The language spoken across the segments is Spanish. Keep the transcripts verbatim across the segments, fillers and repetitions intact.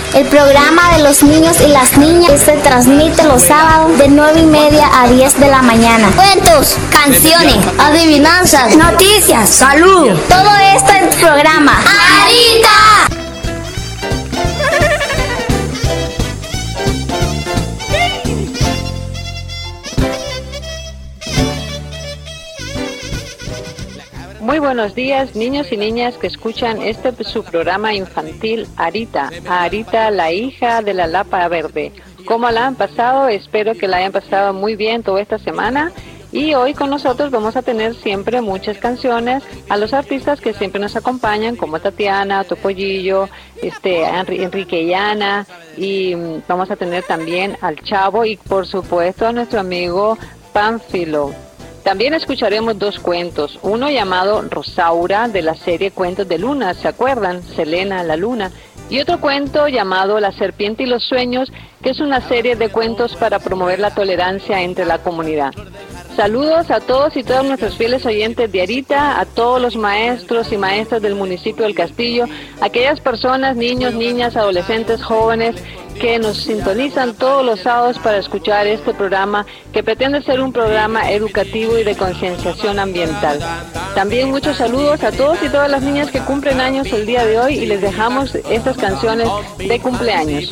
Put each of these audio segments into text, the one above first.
el programa de los niños y las niñas se transmite los sábados de nueve y media a diez de la mañana. Cuentos, canciones, adivinanzas, noticias, salud. Todo esto en tu programa. ¡Arita! Muy buenos días, niños y niñas que escuchan este su programa infantil Arita, Arita, la hija de la lapa verde. ¿Cómo la han pasado? Espero que la hayan pasado muy bien toda esta semana. Y hoy con nosotros vamos a tener siempre muchas canciones a los artistas que siempre nos acompañan, como Tatiana, Topollillo, este, Enrique y Ana, y vamos a tener también al Chavo y por supuesto a nuestro amigo Pánfilo. También escucharemos dos cuentos, uno llamado Rosaura de la serie Cuentos de Luna, ¿se acuerdan? Selena, la luna. Y otro cuento llamado La serpiente y los sueños, que es una serie de cuentos para promover la tolerancia entre la comunidad. Saludos a todos y todas nuestros fieles oyentes de Arita, a todos los maestros y maestras del municipio del Castillo, aquellas personas, niños, niñas, adolescentes, jóvenes, que nos sintonizan todos los sábados para escuchar este programa que pretende ser un programa educativo y de concienciación ambiental. También muchos saludos a todos y todas las niñas que cumplen años el día de hoy y les dejamos estas canciones de cumpleaños.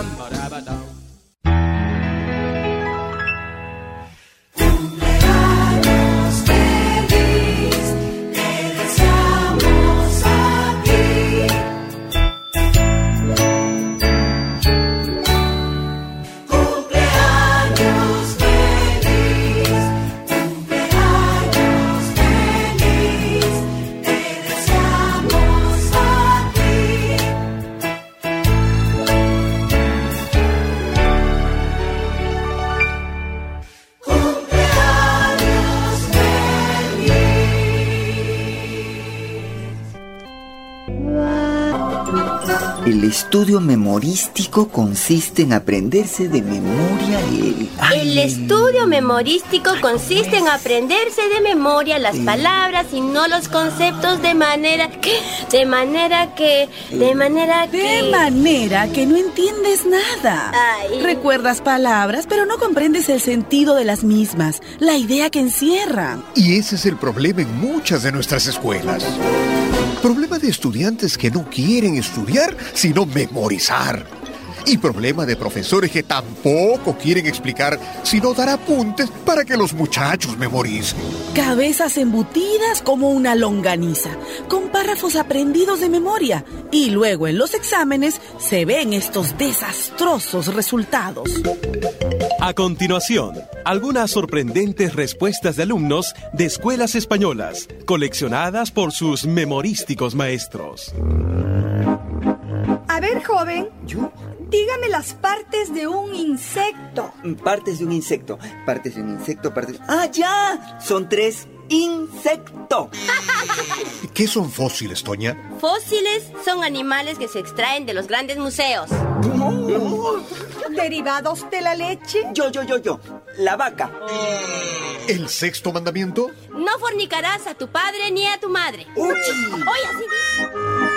El estudio memorístico consiste en aprenderse de memoria el... ¡Ay! El estudio memorístico consiste en aprenderse de memoria las sí. palabras y no los conceptos de manera que... De manera que... De manera que... De manera que no entiendes nada. Ay. Recuerdas palabras, pero no comprendes el sentido de las mismas, la idea que encierran. Y ese es el problema en muchas de nuestras escuelas. Problema de estudiantes que no quieren estudiar, sino memorizar. Y problema de profesores que tampoco quieren explicar, sino dar apuntes para que los muchachos memoricen. Cabezas embutidas como una longaniza, con párrafos aprendidos de memoria. Y luego en los exámenes se ven estos desastrosos resultados. A continuación, algunas sorprendentes respuestas de alumnos de escuelas españolas, coleccionadas por sus memorísticos maestros. A ver, joven. ¿Yo? Dígame las partes de un insecto. Partes de un insecto. Partes de un insecto, partes... ¡Ah, ya! Son tres. Insecto. ¿Qué son fósiles, Toña? Fósiles son animales que se extraen de los grandes museos. No. ¿Derivados de la leche? Yo, yo, yo, yo. La vaca. ¿El sexto mandamiento? No fornicarás a tu padre ni a tu madre. ¡Uy! Oye, así.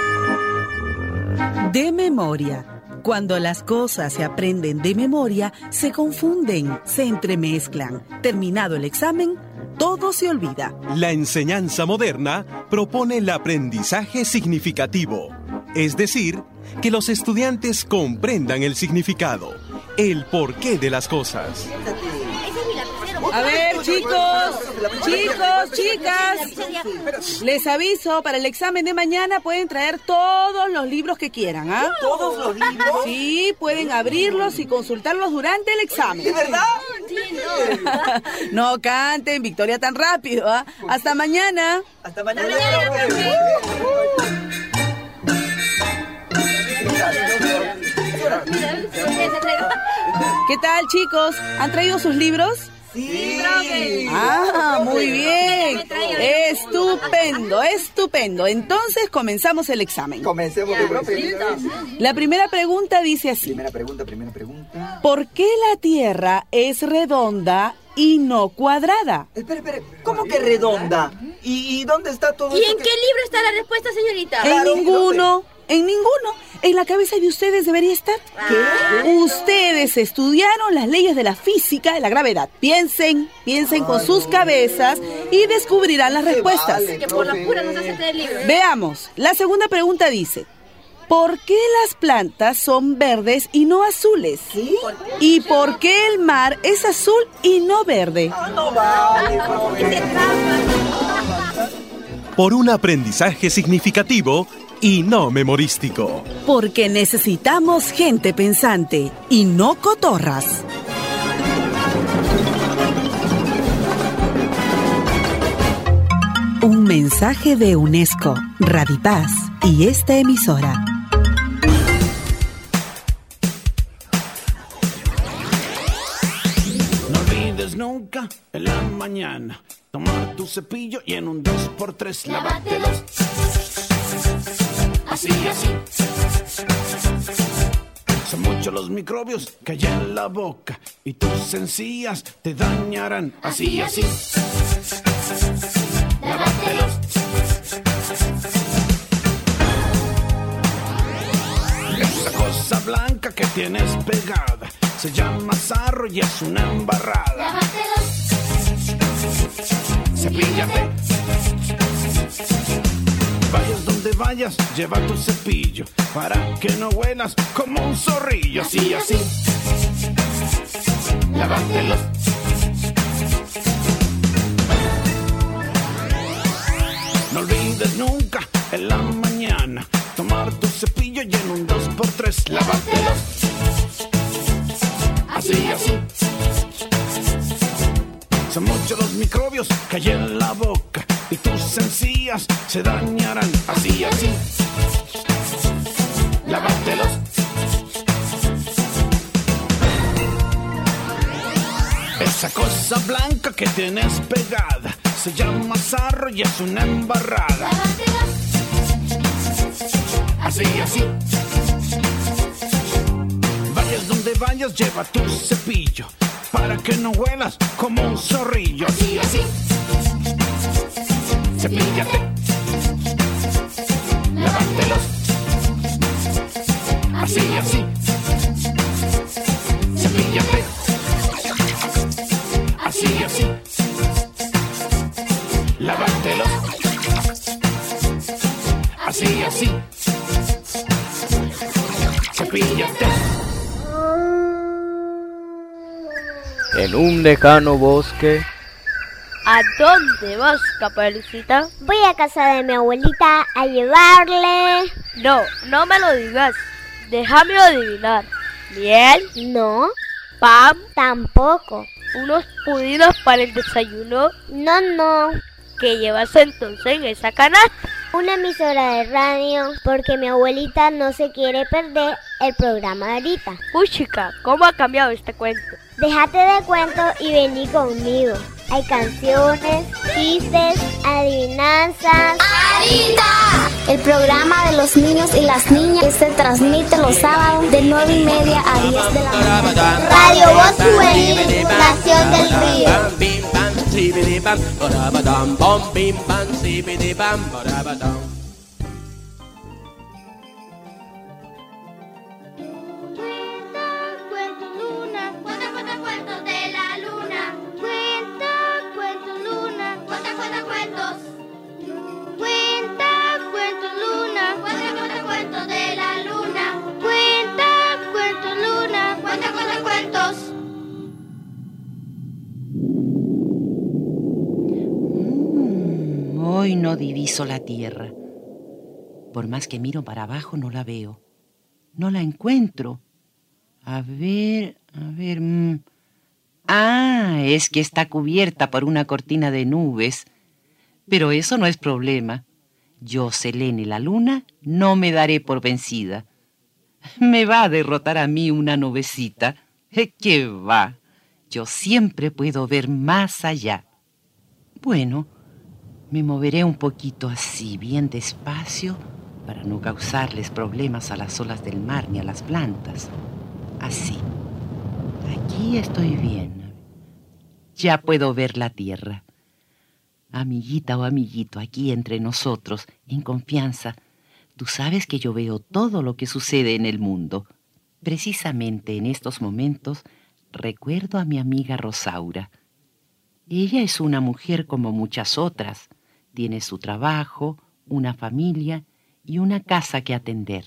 De memoria. Cuando las cosas se aprenden de memoria, se confunden, se entremezclan. Terminado el examen, todo se olvida. La enseñanza moderna propone el aprendizaje significativo, es decir, que los estudiantes comprendan el significado, el porqué de las cosas. A ver, chicos, chicos, chicas, les aviso, para el examen de mañana pueden traer todos los libros que quieran, ¿ah? ¿eh? ¿Todos los libros? Sí, pueden abrirlos y consultarlos durante el examen. ¿De verdad? No canten victoria tan rápido, ¿ah? ¿eh? Hasta mañana. Hasta mañana. ¿Qué tal, chicos? ¿Han traído sus libros? Sí. Ah, muy bien. Estupendo, estupendo. Entonces comenzamos el examen. Comencemos, mi profe. La primera pregunta dice así. Primera pregunta, primera pregunta. ¿Por qué la Tierra es redonda y no cuadrada? Espera, espera. ¿Cómo que redonda? ¿Y, y dónde está todo ¿Y esto en que... qué libro está la respuesta, señorita? En Claro, ninguno. En ninguno. en la cabeza de ustedes debería estar? ¿Qué? Ustedes estudiaron las leyes de la física, de la gravedad. Piensen, piensen con sus cabezas y descubrirán las respuestas. Que por la pura nos hace el libro. Veamos, la segunda pregunta dice: ¿por qué las plantas son verdes y no azules? ¿Sí? ¿Y por qué el mar es azul y no verde? No vale, profe. Por un aprendizaje significativo y no memorístico. Porque necesitamos gente pensante y no cotorras. Un mensaje de UNESCO, Radipaz y esta emisora. No olvides nunca en la mañana tomar tu cepillo y en un dos por tres lavártelos. Así, así. Son muchos los microbios que hay en la boca y tus encías te dañarán. Así, así. Lavártelos. Esa cosa blanca que tienes pegada se llama sarro y es una embarrada. Lavártelos. Cepíllate. Vayas donde vayas, lleva tu cepillo para que no huelas como un zorrillo. Así, así. Lavártelos. No olvides nunca en la mañana tomar tu cepillo y en un dos por tres lavártelos. Así, así. Son muchos los microbios que hay en la boca y tus encías se dañarán. Así, así. Lavártelos. Esa cosa blanca que tienes pegada se llama sarro y es una embarrada. Así, así. Vayas donde vayas, lleva tu cepillo para que no huelas como un zorrillo. Así, así. Cepíllate. Lavártelos. Así, así. Cepíllate. Así, así. Lavártelos. Así, así. Cepíllate. En un lejano bosque. ¿A dónde vas, Caperucita? Voy a casa de mi abuelita a llevarle... No, no me lo digas. Déjame adivinar. ¿Miel? No. ¿Pan? Tampoco. ¿Unos pudines para el desayuno? No, no. ¿Qué llevas entonces en esa canasta? Una emisora de radio, porque mi abuelita no se quiere perder el programa de ahorita. Uy, chica, ¿cómo ha cambiado este cuento? Déjate de cuento y vení conmigo. Hay canciones, chistes, adivinanzas. ¡Arita! El programa de los niños y las niñas que se transmite los sábados de nueve y media a diez de la mañana. Radio Voz Juvenil, Nación del Río. Hoy no diviso la tierra. Por más que miro para abajo, no la veo. No la encuentro. A ver, a ver... Mmm. Ah, es que está cubierta por una cortina de nubes. Pero eso no es problema. Yo, Selene, la luna, no me daré por vencida. ¿Me va a derrotar a mí una nubecita? ¿Qué va? Yo siempre puedo ver más allá. Bueno, me moveré un poquito así, bien despacio, para no causarles problemas a las olas del mar ni a las plantas. Así. Aquí estoy bien. Ya puedo ver la tierra. Amiguita o amiguito, aquí entre nosotros, en confianza, Tú sabes que yo veo todo lo que sucede en el mundo. Precisamente en estos momentos recuerdo a mi amiga Rosaura. Ella es una mujer como muchas otras. Tiene su trabajo, una familia y una casa que atender.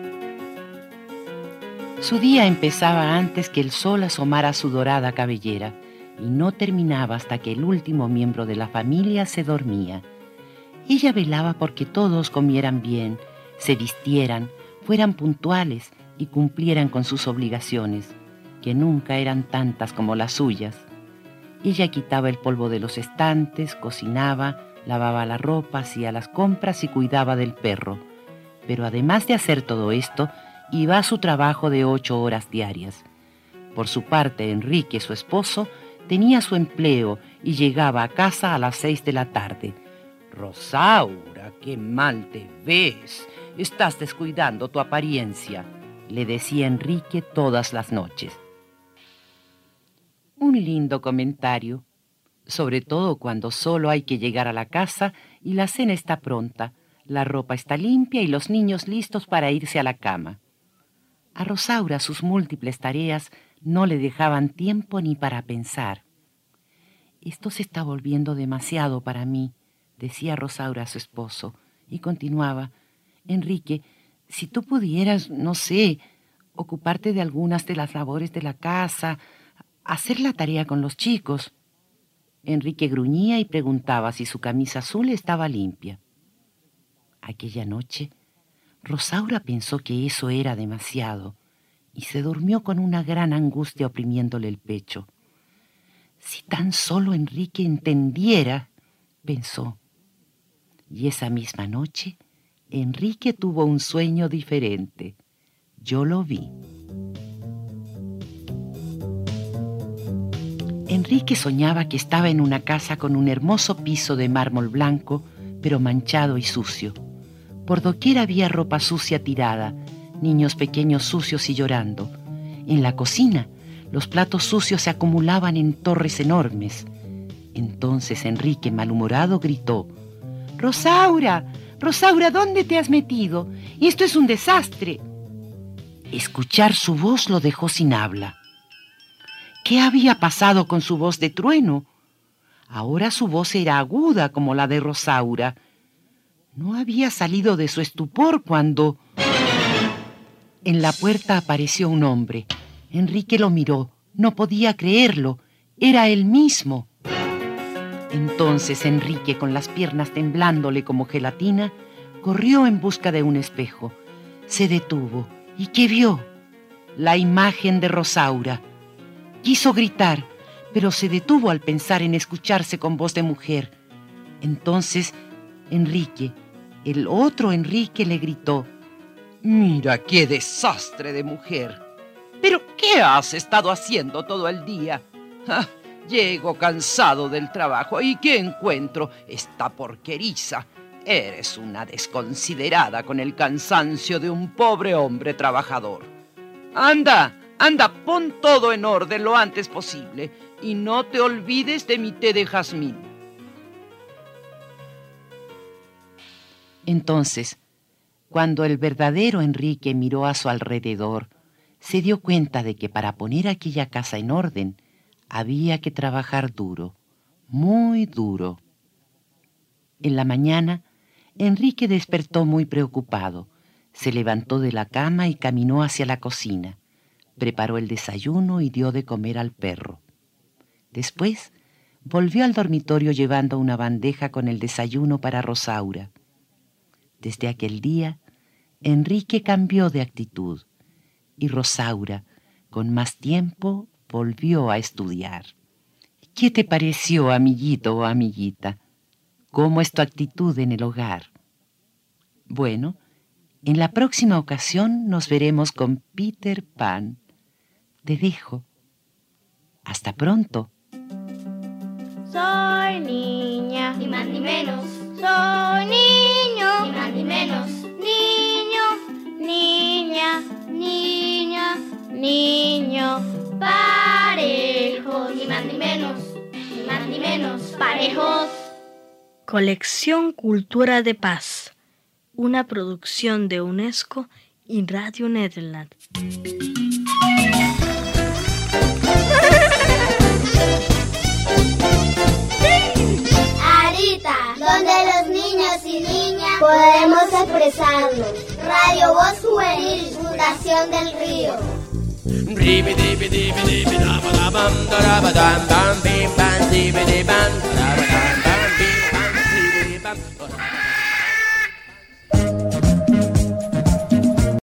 Su día empezaba antes que el sol asomara su dorada cabellera y no terminaba hasta que el último miembro de la familia se dormía. Ella velaba porque todos comieran bien, se vistieran, fueran puntuales y cumplieran con sus obligaciones, que nunca eran tantas como las suyas. Ella quitaba el polvo de los estantes, cocinaba, lavaba la ropa, hacía las compras y cuidaba del perro. Pero además de hacer todo esto, iba a su trabajo de ocho horas diarias. Por su parte, Enrique, su esposo, tenía su empleo y llegaba a casa a las seis de la tarde. «Rosaura, qué mal te ves. Estás descuidando tu apariencia», le decía Enrique todas las noches. Un lindo comentario, sobre todo cuando solo hay que llegar a la casa y la cena está pronta, la ropa está limpia y los niños listos para irse a la cama. A Rosaura sus múltiples tareas no le dejaban tiempo ni para pensar. «Esto se está volviendo demasiado para mí», decía Rosaura a su esposo, y continuaba: «Enrique, si tú pudieras, no sé, ocuparte de algunas de las labores de la casa, hacer la tarea con los chicos». Enrique gruñía y preguntaba si su camisa azul estaba limpia. Aquella noche, Rosaura pensó que eso era demasiado y se durmió con una gran angustia oprimiéndole el pecho. «Si tan solo Enrique entendiera», pensó. Y esa misma noche, Enrique tuvo un sueño diferente. Yo lo vi. Enrique soñaba que estaba en una casa con un hermoso piso de mármol blanco, pero manchado y sucio. Por doquier había ropa sucia tirada, niños pequeños sucios y llorando. En la cocina, los platos sucios se acumulaban en torres enormes. Entonces Enrique, malhumorado, gritó: «Rosaura, Rosaura, ¿dónde te has metido? Esto es un desastre». Escuchar su voz lo dejó sin habla. ¿Qué había pasado con su voz de trueno? Ahora su voz era aguda como la de Rosaura. No había salido de su estupor cuando... En la puerta apareció un hombre. Enrique lo miró. No podía creerlo. Era él mismo. Entonces Enrique, con las piernas temblándole como gelatina, corrió en busca de un espejo. Se detuvo. ¿Y qué vio? La imagen de Rosaura. Quiso gritar, pero se detuvo al pensar en escucharse con voz de mujer. Entonces Enrique, el otro Enrique, le gritó: «Mira qué desastre de mujer. ¿Pero qué has estado haciendo todo el día? Ah, llego cansado del trabajo y ¿qué encuentro? Esta porqueriza. Eres una desconsiderada con el cansancio de un pobre hombre trabajador. Anda, anda, pon todo en orden lo antes posible y no te olvides de mi té de jazmín». Entonces, cuando el verdadero Enrique miró a su alrededor, se dio cuenta de que para poner aquella casa en orden había que trabajar duro, muy duro. En la mañana, Enrique despertó muy preocupado. Se levantó de la cama y caminó hacia la cocina. Preparó el desayuno y dio de comer al perro. Después, volvió al dormitorio llevando una bandeja con el desayuno para Rosaura. Desde aquel día, Enrique cambió de actitud y Rosaura, con más tiempo, volvió a estudiar. ¿Qué te pareció, amiguito o amiguita? ¿Cómo es tu actitud en el hogar? Bueno, en la próxima ocasión nos veremos con Peter Pan. Te dejo. Hasta pronto. Soy niña, ni más ni menos. Soy niño, ni más ni menos. Niño, niña, niña, niño. Parejos, ni más ni menos. Ni más ni menos. Parejos. Colección Cultura de Paz. una producción de UNESCO y Radio Nederland. Arita, donde los niños y niñas podemos expresarnos. Radio Voz Juvenil, Fundación del Río. Ribi dibi dibi dibi da ba da bam da ba dam bam bim bam dibi di bam da ba